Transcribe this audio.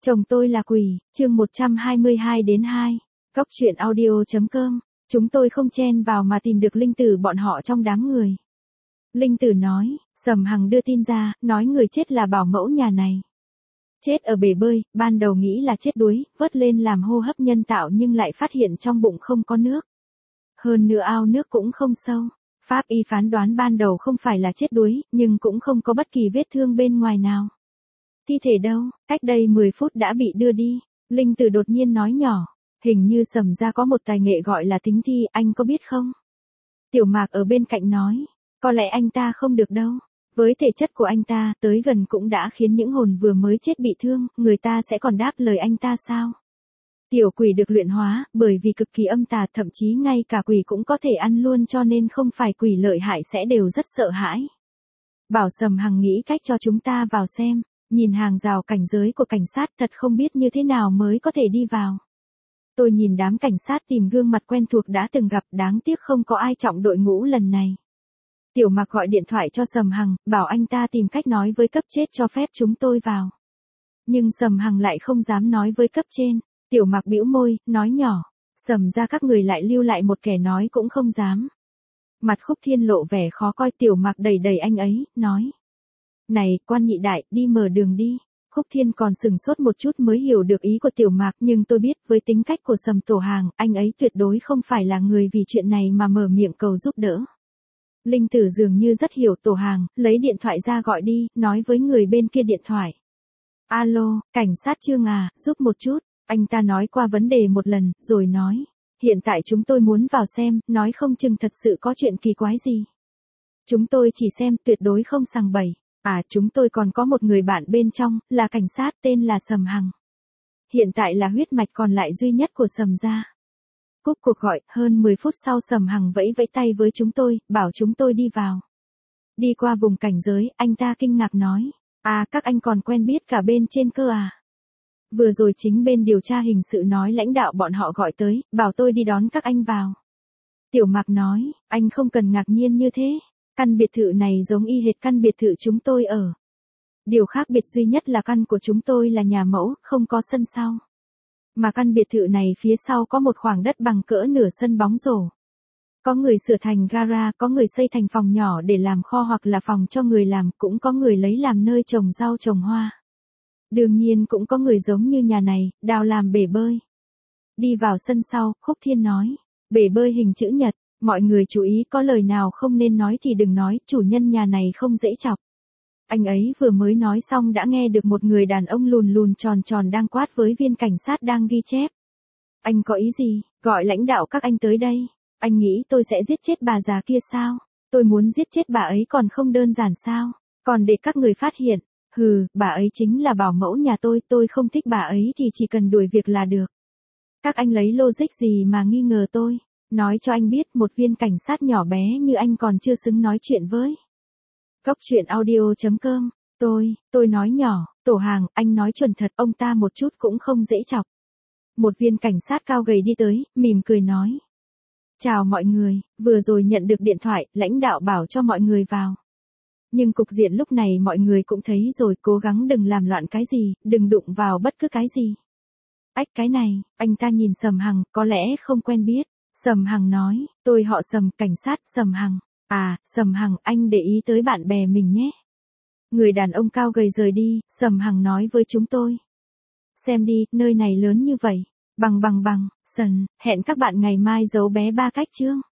Chồng tôi là quỷ, chương 122-2, Cốc truyện audio.com, chúng tôi không chen vào mà tìm được Linh Tử bọn họ trong đám người. Linh Tử nói, Sầm Hằng đưa tin ra, nói người chết là bảo mẫu nhà này. Chết ở bể bơi, ban đầu nghĩ là chết đuối, vớt lên làm hô hấp nhân tạo nhưng lại phát hiện trong bụng không có nước. Hơn nữa ao nước cũng không sâu. Pháp y phán đoán ban đầu không phải là chết đuối, nhưng cũng không có bất kỳ vết thương bên ngoài nào. Thi thể đâu, cách đây 10 phút đã bị đưa đi. Linh Tử đột nhiên nói nhỏ, hình như Sầm gia có một tài nghệ gọi là tính thi, anh có biết không? Tiểu Mạc ở bên cạnh nói, có lẽ anh ta không được đâu. Với thể chất của anh ta, tới gần cũng đã khiến những hồn vừa mới chết bị thương, người ta sẽ còn đáp lời anh ta sao? Tiểu quỷ được luyện hóa, bởi vì cực kỳ âm tà, thậm chí ngay cả quỷ cũng có thể ăn luôn, cho nên không phải quỷ lợi hại sẽ đều rất sợ hãi. Bảo Sầm Hằng nghĩ cách cho chúng ta vào xem, nhìn hàng rào cảnh giới của cảnh sát thật không biết như thế nào mới có thể đi vào. Tôi nhìn đám cảnh sát tìm gương mặt quen thuộc đã từng gặp, đáng tiếc không có ai trọng đội ngũ lần này. Tiểu Mạc gọi điện thoại cho Sầm Hằng, bảo anh ta tìm cách nói với cấp trên cho phép chúng tôi vào. Nhưng Sầm Hằng lại không dám nói với cấp trên. Tiểu Mạc bĩu môi, nói nhỏ, Sầm ra các người lại lưu lại một kẻ nói cũng không dám. Mặt Khúc Thiên lộ vẻ khó coi, Tiểu Mạc đẩy đẩy anh ấy, nói. Này, quan nhị đại, đi mở đường đi. Khúc Thiên còn sừng sốt một chút mới hiểu được ý của Tiểu Mạc, nhưng tôi biết với tính cách của Sầm Tổ Hàng, anh ấy tuyệt đối không phải là người vì chuyện này mà mở miệng cầu giúp đỡ. Linh Tử dường như rất hiểu Tổ Hàng, lấy điện thoại ra gọi đi, nói với người bên kia điện thoại. Alo, cảnh sát Trương à, giúp một chút. Anh ta nói qua vấn đề một lần, rồi nói, hiện tại chúng tôi muốn vào xem, nói không chừng thật sự có chuyện kỳ quái gì. Chúng tôi chỉ xem, tuyệt đối không sằng bậy. À, chúng tôi còn có một người bạn bên trong, là cảnh sát, tên là Sầm Hằng. Hiện tại là huyết mạch còn lại duy nhất của Sầm gia. Cúp cuộc gọi, hơn 10 phút sau Sầm Hằng vẫy vẫy tay với chúng tôi, bảo chúng tôi đi vào. Đi qua vùng cảnh giới, anh ta kinh ngạc nói, à, các anh còn quen biết cả bên trên cơ à? Vừa rồi chính bên điều tra hình sự nói lãnh đạo bọn họ gọi tới, bảo tôi đi đón các anh vào. Tiểu Mạc nói, anh không cần ngạc nhiên như thế. Căn biệt thự này giống y hệt căn biệt thự chúng tôi ở. Điều khác biệt duy nhất là căn của chúng tôi là nhà mẫu, không có sân sau. Mà căn biệt thự này phía sau có một khoảng đất bằng cỡ nửa sân bóng rổ. Có người sửa thành gara, có người xây thành phòng nhỏ để làm kho hoặc là phòng cho người làm, cũng có người lấy làm nơi trồng rau trồng hoa. Đương nhiên cũng có người giống như nhà này, đào làm bể bơi. Đi vào sân sau, Khúc Thiên nói, bể bơi hình chữ nhật, mọi người chú ý có lời nào không nên nói thì đừng nói, chủ nhân nhà này không dễ chọc. Anh ấy vừa mới nói xong đã nghe được một người đàn ông lùn lùn tròn tròn đang quát với viên cảnh sát đang ghi chép. Anh có ý gì, gọi lãnh đạo các anh tới đây, anh nghĩ tôi sẽ giết chết bà già kia sao? Tôi muốn giết chết bà ấy còn không đơn giản sao? Còn để các người phát hiện. Hừ, bà ấy chính là bảo mẫu nhà tôi không thích bà ấy thì chỉ cần đuổi việc là được. Các anh lấy logic gì mà nghi ngờ tôi? Nói cho anh biết một viên cảnh sát nhỏ bé như anh còn chưa xứng nói chuyện với. Cốc truyện audio.com, tôi nói nhỏ, Tổ Hàng, anh nói chuẩn thật, ông ta một chút cũng không dễ chọc. Một viên cảnh sát cao gầy đi tới, mỉm cười nói. Chào mọi người, vừa rồi nhận được điện thoại, lãnh đạo bảo cho mọi người vào. Nhưng cục diện lúc này mọi người cũng thấy rồi, cố gắng đừng làm loạn cái gì, đừng đụng vào bất cứ cái gì. Ách, cái này, anh ta nhìn Sầm Hằng, có lẽ không quen biết. Sầm Hằng nói, tôi họ Sầm, cảnh sát Sầm Hằng. À, Sầm Hằng, anh để ý tới bạn bè mình nhé. Người đàn ông cao gầy rời đi, Sầm Hằng nói với chúng tôi. Xem đi, nơi này lớn như vậy. Bằng, hẹn các bạn ngày mai giấu bé ba cách chương.